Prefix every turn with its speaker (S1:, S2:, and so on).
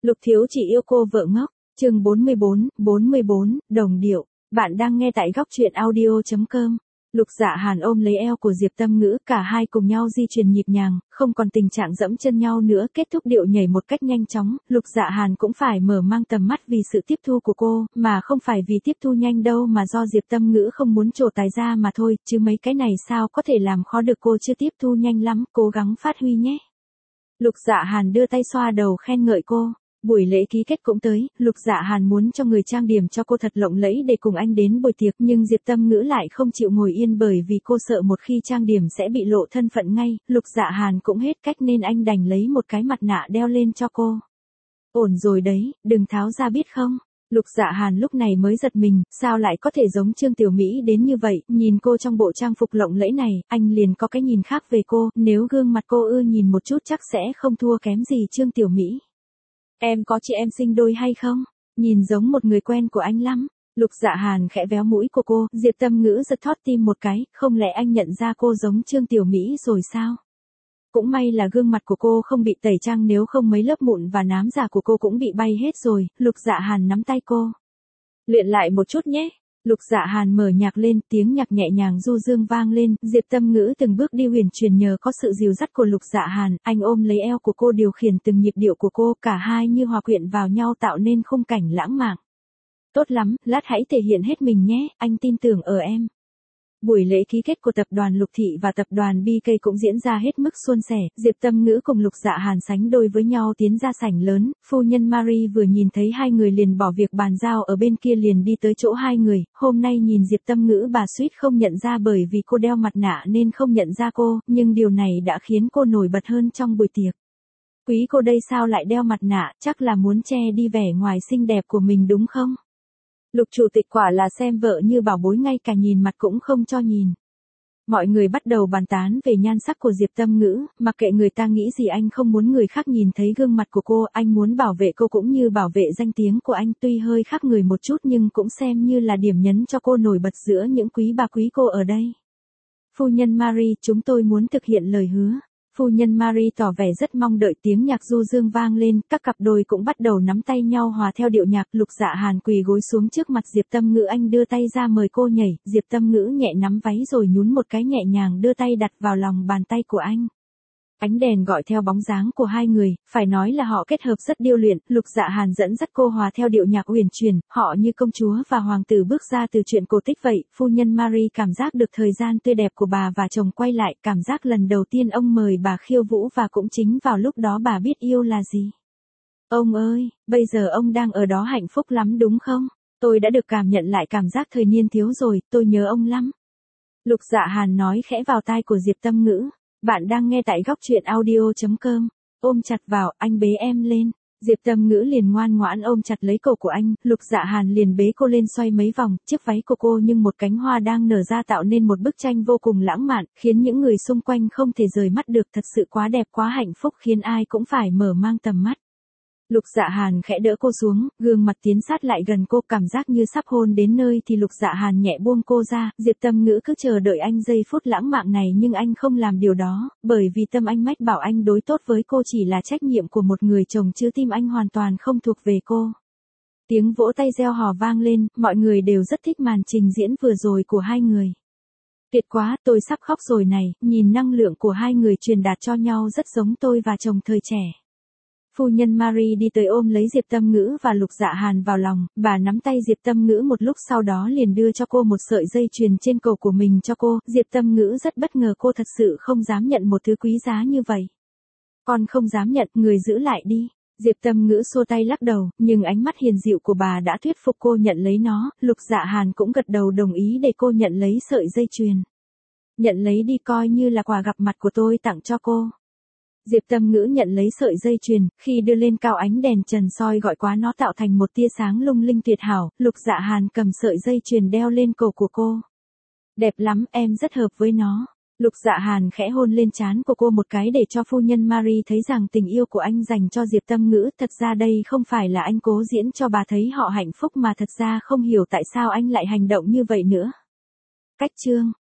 S1: Lục Thiếu Chỉ yêu cô vợ ngốc, chương 44, đồng điệu. Bạn đang nghe tại góc truyện audio.com. Lục Dạ Hàn ôm lấy eo của Diệp Tâm Ngữ, cả hai cùng nhau di chuyển nhịp nhàng, không còn tình trạng dẫm chân nhau nữa, kết thúc điệu nhảy một cách nhanh chóng. Lục Dạ Hàn cũng phải mở mang tầm mắt vì sự tiếp thu của cô, mà không phải vì tiếp thu nhanh đâu, mà do Diệp Tâm Ngữ không muốn trổ tài ra mà thôi, chứ mấy cái này sao có thể làm khó được cô, chưa tiếp thu nhanh lắm, cố gắng phát huy nhé. Lục Dạ Hàn đưa tay xoa đầu khen ngợi cô. Buổi lễ ký kết cũng tới, Lục Dạ Hàn muốn cho người trang điểm cho cô thật lộng lẫy để cùng anh đến buổi tiệc, nhưng Diệp Tâm Ngữ lại không chịu ngồi yên bởi vì cô sợ một khi trang điểm sẽ bị lộ thân phận ngay. Lục Dạ Hàn cũng hết cách nên anh đành lấy một cái mặt nạ đeo lên cho cô. Ổn rồi đấy, đừng tháo ra biết không? Lục Dạ Hàn lúc này mới giật mình, sao lại có thể giống Trương Tiểu Mỹ đến như vậy, nhìn cô trong bộ trang phục lộng lẫy này, anh liền có cái nhìn khác về cô, nếu gương mặt cô ưa nhìn một chút chắc sẽ không thua kém gì Trương Tiểu Mỹ. Em có chị em sinh đôi hay không? Nhìn giống một người quen của anh lắm. Lục Dạ Hàn khẽ véo mũi của cô, Diệp Tâm Ngữ giật thót tim một cái, không lẽ anh nhận ra cô giống Trương Tiểu Mỹ rồi sao? Cũng may là gương mặt của cô không bị tẩy trang, nếu không mấy lớp mụn và nám giả của cô cũng bị bay hết rồi. Lục Dạ Hàn nắm tay cô. Luyện lại một chút nhé. Lục Dạ Hàn mở nhạc lên, tiếng nhạc nhẹ nhàng du dương vang lên, Diệp Tâm Ngữ từng bước đi huyền chuyển nhờ có sự dìu dắt của Lục Dạ Hàn, anh ôm lấy eo của cô điều khiển từng nhịp điệu của cô, cả hai như hòa quyện vào nhau tạo nên khung cảnh lãng mạn. Tốt lắm, lát hãy thể hiện hết mình nhé, anh tin tưởng ở em. Buổi lễ ký kết của tập đoàn Lục Thị và tập đoàn BK cũng diễn ra hết mức suôn sẻ, Diệp Tâm Ngữ cùng Lục Dạ Hàn sánh đôi với nhau tiến ra sảnh lớn, phu nhân Marie vừa nhìn thấy hai người liền bỏ việc bàn giao ở bên kia liền đi tới chỗ hai người, hôm nay nhìn Diệp Tâm Ngữ bà suýt không nhận ra bởi vì cô đeo mặt nạ nên không nhận ra cô, nhưng điều này đã khiến cô nổi bật hơn trong buổi tiệc. Quý cô đây sao lại đeo mặt nạ, chắc là muốn che đi vẻ ngoài xinh đẹp của mình đúng không? Lục chủ tịch quả là xem vợ như bảo bối, ngay cả nhìn mặt cũng không cho nhìn. Mọi người bắt đầu bàn tán về nhan sắc của Diệp Tâm Ngữ, mặc kệ người ta nghĩ gì anh không muốn người khác nhìn thấy gương mặt của cô, anh muốn bảo vệ cô cũng như bảo vệ danh tiếng của anh, tuy hơi khác người một chút nhưng cũng xem như là điểm nhấn cho cô nổi bật giữa những quý bà quý cô ở đây. Phu nhân Marie, chúng tôi muốn thực hiện lời hứa. Phu nhân Marie tỏ vẻ rất mong đợi, tiếng nhạc du dương vang lên, các cặp đôi cũng bắt đầu nắm tay nhau hòa theo điệu nhạc. Lục Dạ Hàn quỳ gối xuống trước mặt Diệp Tâm Ngữ, anh đưa tay ra mời cô nhảy, Diệp Tâm Ngữ nhẹ nắm váy rồi nhún một cái nhẹ nhàng đưa tay đặt vào lòng bàn tay của anh. Ánh đèn gọi theo bóng dáng của hai người, phải nói là họ kết hợp rất điêu luyện, Lục Dạ Hàn dẫn dắt cô hòa theo điệu nhạc huyền chuyển, họ như công chúa và hoàng tử bước ra từ truyện cổ tích vậy. Phu nhân Marie cảm giác được thời gian tươi đẹp của bà và chồng quay lại, cảm giác lần đầu tiên ông mời bà khiêu vũ và cũng chính vào lúc đó bà biết yêu là gì. Ông ơi, bây giờ ông đang ở đó hạnh phúc lắm đúng không? Tôi đã được cảm nhận lại cảm giác thời niên thiếu rồi, tôi nhớ ông lắm. Lục Dạ Hàn nói khẽ vào tai của Diệp Tâm Ngữ. Bạn đang nghe tại góc truyện audio.com. Ôm chặt vào, anh bế em lên. Diệp Tâm Ngữ liền ngoan ngoãn ôm chặt lấy cổ của anh, Lục Dạ Hàn liền bế cô lên xoay mấy vòng, chiếc váy của cô như một cánh hoa đang nở ra tạo nên một bức tranh vô cùng lãng mạn, khiến những người xung quanh không thể rời mắt được, thật sự quá đẹp quá hạnh phúc khiến ai cũng phải mở mang tầm mắt. Lục Dạ Hàn khẽ đỡ cô xuống, gương mặt tiến sát lại gần cô, cảm giác như sắp hôn đến nơi thì Lục Dạ Hàn nhẹ buông cô ra, Diệp Tâm Ngữ cứ chờ đợi anh giây phút lãng mạn này nhưng anh không làm điều đó, bởi vì tâm anh mách bảo anh đối tốt với cô chỉ là trách nhiệm của một người chồng chứ tim anh hoàn toàn không thuộc về cô. Tiếng vỗ tay reo hò vang lên, mọi người đều rất thích màn trình diễn vừa rồi của hai người. Tuyệt quá, tôi sắp khóc rồi này, nhìn năng lượng của hai người truyền đạt cho nhau rất giống tôi và chồng thời trẻ. Phu nhân Marie đi tới ôm lấy Diệp Tâm Ngữ và Lục Dạ Hàn vào lòng, bà nắm tay Diệp Tâm Ngữ một lúc sau đó liền đưa cho cô một sợi dây chuyền trên cổ của mình cho cô, Diệp Tâm Ngữ rất bất ngờ, cô thật sự không dám nhận một thứ quý giá như vậy. Con không dám nhận, người giữ lại đi. Diệp Tâm Ngữ xua tay lắc đầu, nhưng ánh mắt hiền dịu của bà đã thuyết phục cô nhận lấy nó, Lục Dạ Hàn cũng gật đầu đồng ý để cô nhận lấy sợi dây chuyền. Nhận lấy đi, coi như là quà gặp mặt của tôi tặng cho cô. Diệp Tâm Ngữ nhận lấy sợi dây chuyền, khi đưa lên cao ánh đèn trần soi gọi quá nó tạo thành một tia sáng lung linh tuyệt hảo, Lục Dạ Hàn cầm sợi dây chuyền đeo lên cổ của cô. Đẹp lắm, em rất hợp với nó. Lục Dạ Hàn khẽ hôn lên trán của cô một cái để cho phu nhân Marie thấy rằng tình yêu của anh dành cho Diệp Tâm Ngữ, thật ra đây không phải là anh cố diễn cho bà thấy họ hạnh phúc mà thật ra không hiểu tại sao anh lại hành động như vậy nữa. Cách chương